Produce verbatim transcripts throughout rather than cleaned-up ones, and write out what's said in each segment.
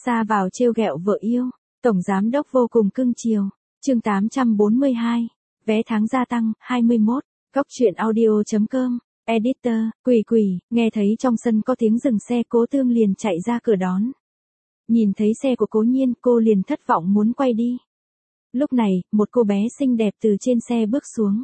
Xa vào trêu ghẹo vợ yêu, tổng giám đốc vô cùng cưng chiều. Chương tám trăm bốn mươi hai, vé tháng gia tăng, hai mươi mốt, Cóc truyện audio chấm com, editor, Quỷ Quỷ, nghe thấy trong sân có tiếng dừng xe, Cố Tương liền chạy ra cửa đón. Nhìn thấy xe của Cố Nhiên, cô liền thất vọng muốn quay đi. Lúc này, một cô bé xinh đẹp từ trên xe bước xuống.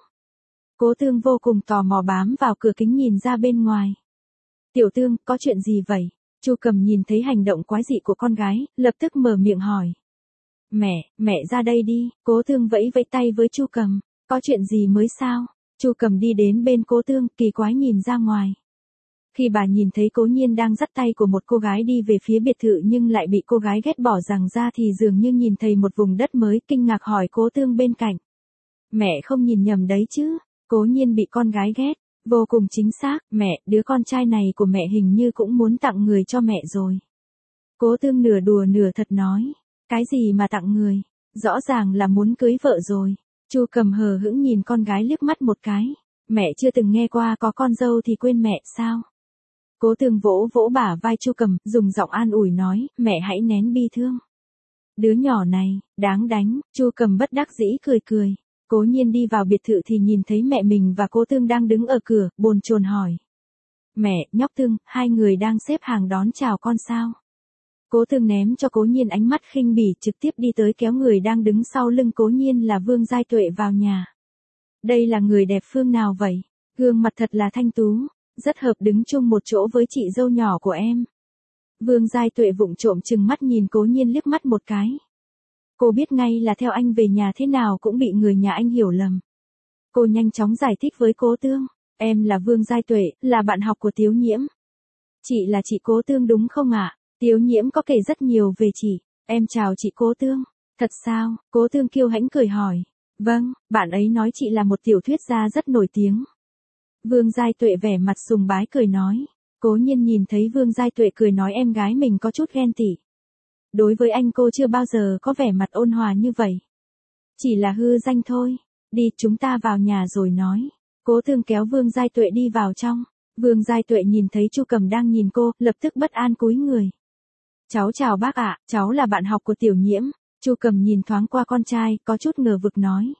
Cố Tương vô cùng tò mò bám vào cửa kính nhìn ra bên ngoài. Tiểu Tương, có chuyện gì vậy? Chu Cầm nhìn thấy hành động quái dị của con gái, lập tức mở miệng hỏi. Mẹ, mẹ ra đây đi. Cố Tương vẫy vẫy tay với Chu Cầm. Có chuyện gì mới sao? Chu Cầm đi đến bên Cố Tương, kỳ quái nhìn ra ngoài. Khi bà nhìn thấy Cố Nhiên đang dắt tay của một cô gái đi về phía biệt thự nhưng lại bị cô gái ghét bỏ rằng ra thì dường như nhìn thấy một vùng đất mới, kinh ngạc hỏi Cố Tương bên cạnh. Mẹ không nhìn nhầm đấy chứ? Cố Nhiên bị con gái ghét. Vô cùng chính xác, mẹ, đứa con trai này của mẹ hình như cũng muốn tặng người cho mẹ rồi. Cố Tương nửa đùa nửa thật nói. Cái gì mà tặng người? Rõ ràng là muốn cưới vợ rồi. Chu Cầm hờ hững nhìn con gái liếc mắt một cái. Mẹ chưa từng nghe qua có con dâu thì quên mẹ sao? Cố Tương vỗ vỗ bả vai Chu Cầm, dùng giọng an ủi nói, mẹ hãy nén bi thương. Đứa nhỏ này, đáng đánh. Chu Cầm bất đắc dĩ cười cười. Cố Nhiên đi vào biệt thự thì nhìn thấy mẹ mình và Cố Tương đang đứng ở cửa, bồn chồn hỏi. Mẹ, nhóc Tương, hai người đang xếp hàng đón chào con sao? Cố Tương ném cho Cố Nhiên ánh mắt khinh bỉ, trực tiếp đi tới kéo người đang đứng sau lưng Cố Nhiên là Vương Giai Tuệ vào nhà. Đây là người đẹp phương nào vậy? Gương mặt thật là thanh tú, rất hợp đứng chung một chỗ với chị dâu nhỏ của em. Vương Giai Tuệ vụng trộm trừng mắt nhìn Cố Nhiên liếc mắt một cái. Cô biết ngay là theo anh về nhà thế nào cũng bị người nhà anh hiểu lầm. Cô nhanh chóng giải thích với Cố Tương. Em là Vương Giai Tuệ, là bạn học của Tiếu Nhiễm. Chị là chị Cố Tương đúng không ạ? Tiếu Nhiễm có kể rất nhiều về chị. Em chào chị Cố Tương. Thật sao? Cố Tương kiêu hãnh cười hỏi. Vâng, bạn ấy nói chị là một tiểu thuyết gia rất nổi tiếng. Vương Giai Tuệ vẻ mặt sùng bái cười nói. Cố Nhiên nhìn thấy Vương Giai Tuệ cười nói em gái mình có chút ghen tị. Đối với anh cô chưa bao giờ có vẻ mặt ôn hòa như vậy. Chỉ là hư danh thôi. Đi, chúng ta vào nhà rồi nói. Cố Tương kéo Vương Giai Tuệ đi vào trong. Vương Giai Tuệ nhìn thấy Chu Cầm đang nhìn cô, lập tức bất an cúi người. Cháu chào bác ạ, cháu là bạn học của Tiểu Nhiễm. Chu Cầm nhìn thoáng qua con trai, có chút ngờ vực nói.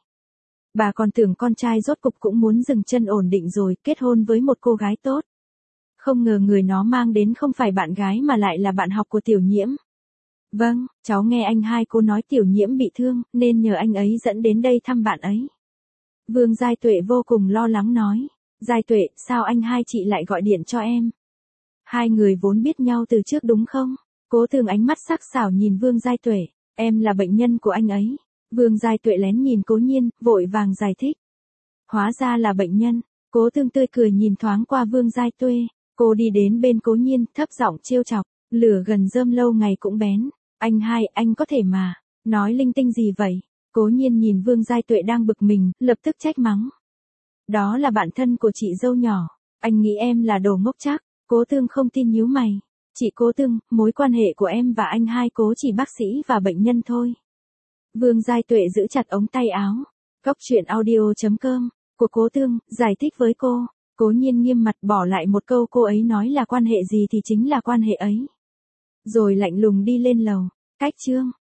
Bà còn tưởng con trai rốt cục cũng muốn dừng chân ổn định rồi, kết hôn với một cô gái tốt. Không ngờ người nó mang đến không phải bạn gái mà lại là bạn học của Tiểu Nhiễm. Vâng, cháu nghe anh hai cô nói Tiểu Nhiễm bị thương, nên nhờ anh ấy dẫn đến đây thăm bạn ấy. Vương Giai Tuệ vô cùng lo lắng nói. Giai Tuệ, sao anh hai chị lại gọi điện cho em? Hai người vốn biết nhau từ trước đúng không? Cố Tương ánh mắt sắc sảo nhìn Vương Giai Tuệ. Em là bệnh nhân của anh ấy. Vương Giai Tuệ lén nhìn Cố Nhiên, vội vàng giải thích. Hóa ra là bệnh nhân. Cố Tương tươi cười nhìn thoáng qua Vương Giai Tuệ. Cô đi đến bên Cố Nhiên, thấp giọng trêu chọc. Lửa gần rơm lâu ngày cũng bén. Anh hai, anh có thể mà. Nói linh tinh gì vậy? Cố Nhiên nhìn Vương Giai Tuệ đang bực mình, lập tức trách mắng. Đó là bạn thân của chị dâu nhỏ. Anh nghĩ em là đồ ngốc chắc. Cố Tương không tin nhíu mày. Chị Cố Tương, mối quan hệ của em và anh hai Cố chỉ bác sĩ và bệnh nhân thôi. Vương Giai Tuệ giữ chặt ống tay áo. Cóc truyện audio chấm com của Cố Tương, giải thích với cô. Cố Nhiên nghiêm mặt bỏ lại một câu cô ấy nói là quan hệ gì thì chính là quan hệ ấy. Rồi lạnh lùng đi lên lầu. Cách chương.